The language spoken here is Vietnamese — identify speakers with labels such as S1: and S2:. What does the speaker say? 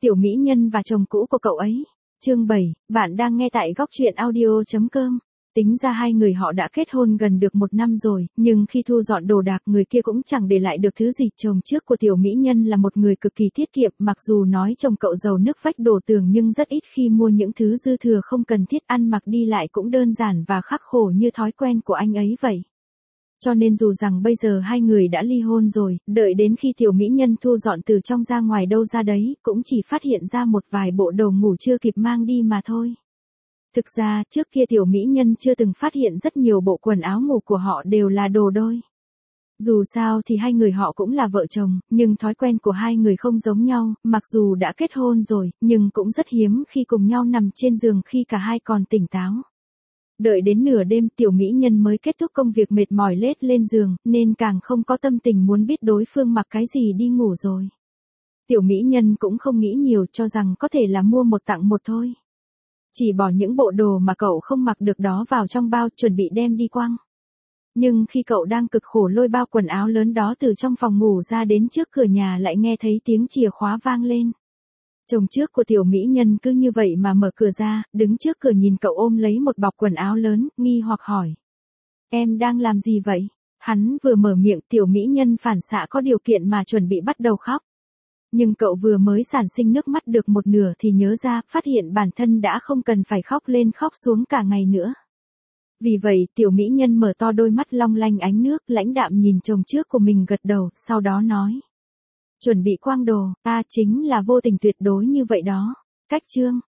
S1: Tiểu mỹ nhân và chồng cũ của cậu ấy. Chương 7, bạn đang nghe tại góc truyện audio.com. Tính ra hai người họ đã kết hôn gần được 1 năm rồi, nhưng khi thu dọn đồ đạc người kia cũng chẳng để lại được thứ gì. Chồng trước của tiểu mỹ nhân là một người cực kỳ tiết kiệm, mặc dù nói chồng cậu giàu nứt vách đổ tường nhưng rất ít khi mua những thứ dư thừa không cần thiết, ăn mặc đi lại cũng đơn giản và khắc khổ như thói quen của anh ấy vậy. Cho nên dù rằng bây giờ hai người đã ly hôn rồi, đợi đến khi tiểu mỹ nhân thu dọn từ trong ra ngoài đâu ra đấy, cũng chỉ phát hiện ra một vài bộ đồ ngủ chưa kịp mang đi mà thôi. Thực ra, trước kia tiểu mỹ nhân chưa từng phát hiện rất nhiều bộ quần áo ngủ của họ đều là đồ đôi. Dù sao thì hai người họ cũng là vợ chồng, nhưng thói quen của hai người không giống nhau, mặc dù đã kết hôn rồi, nhưng cũng rất hiếm khi cùng nhau nằm trên giường khi cả hai còn tỉnh táo. Đợi đến nửa đêm tiểu mỹ nhân mới kết thúc công việc mệt mỏi lết lên giường, nên càng không có tâm tình muốn biết đối phương mặc cái gì đi ngủ rồi. Tiểu mỹ nhân cũng không nghĩ nhiều, cho rằng có thể là mua một tặng một thôi. Chỉ bỏ những bộ đồ mà cậu không mặc được đó vào trong bao, chuẩn bị đem đi quăng. Nhưng khi cậu đang cực khổ lôi bao quần áo lớn đó từ trong phòng ngủ ra đến trước cửa nhà lại nghe thấy tiếng chìa khóa vang lên. Chồng trước của tiểu mỹ nhân cứ như vậy mà mở cửa ra, đứng trước cửa nhìn cậu ôm lấy một bọc quần áo lớn, nghi hoặc hỏi. Em đang làm gì vậy? Hắn vừa mở miệng tiểu mỹ nhân phản xạ có điều kiện mà chuẩn bị bắt đầu khóc. Nhưng cậu vừa mới sản sinh nước mắt được một nửa thì nhớ ra, phát hiện bản thân đã không cần phải khóc lên khóc xuống cả ngày nữa. Vì vậy, tiểu mỹ nhân mở to đôi mắt long lanh ánh nước, lãnh đạm nhìn chồng trước của mình gật đầu, sau đó nói. Chuẩn bị quang đồ, chính là vô tình tuyệt đối như vậy đó. Cách chương.